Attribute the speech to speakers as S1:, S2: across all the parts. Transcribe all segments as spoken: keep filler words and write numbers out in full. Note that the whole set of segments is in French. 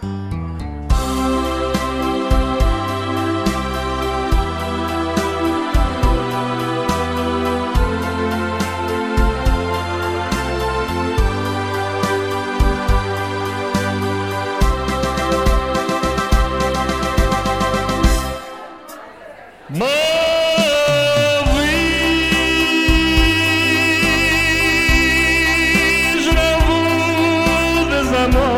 S1: Ma vie, je l'avoue, des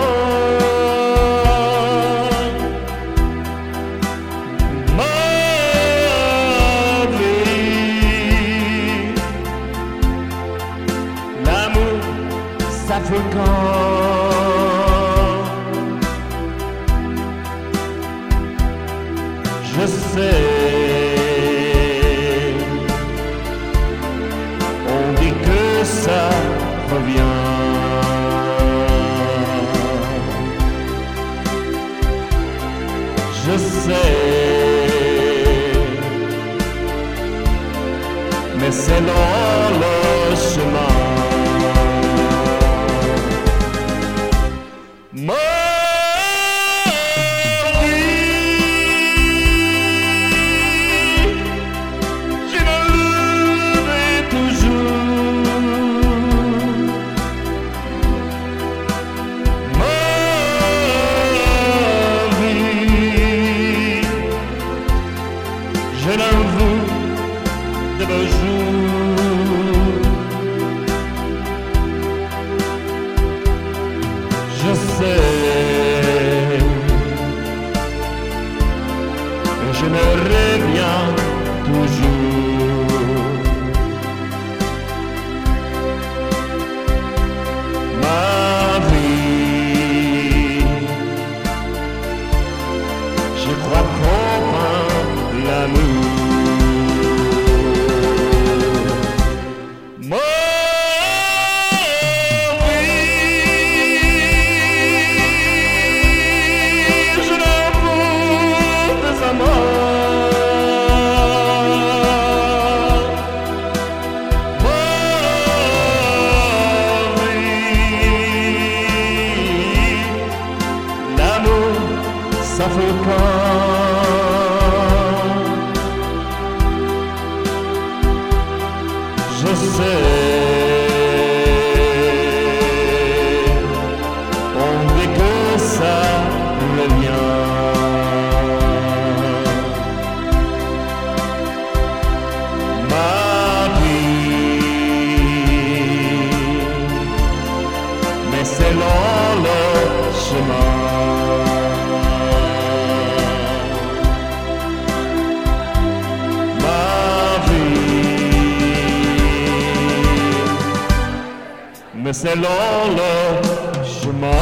S1: amants. Ma vie, l'amour, ça fait quand je sais. Ça revient. Je sais, mais c'est dans le chemin. Ma vie, je ne l'aurai toujours. Je l'avoue de beaux jours. Je sais, je me reviens toujours. Ma vie, je crois comprendre l'amour. Ça fait quand je sais, on dit que ça revient. Ma vie, mais c'est long le chemin. Mais c'est long le chemin.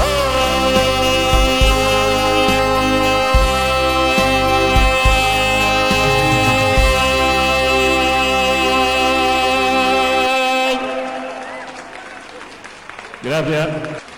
S1: Gracias.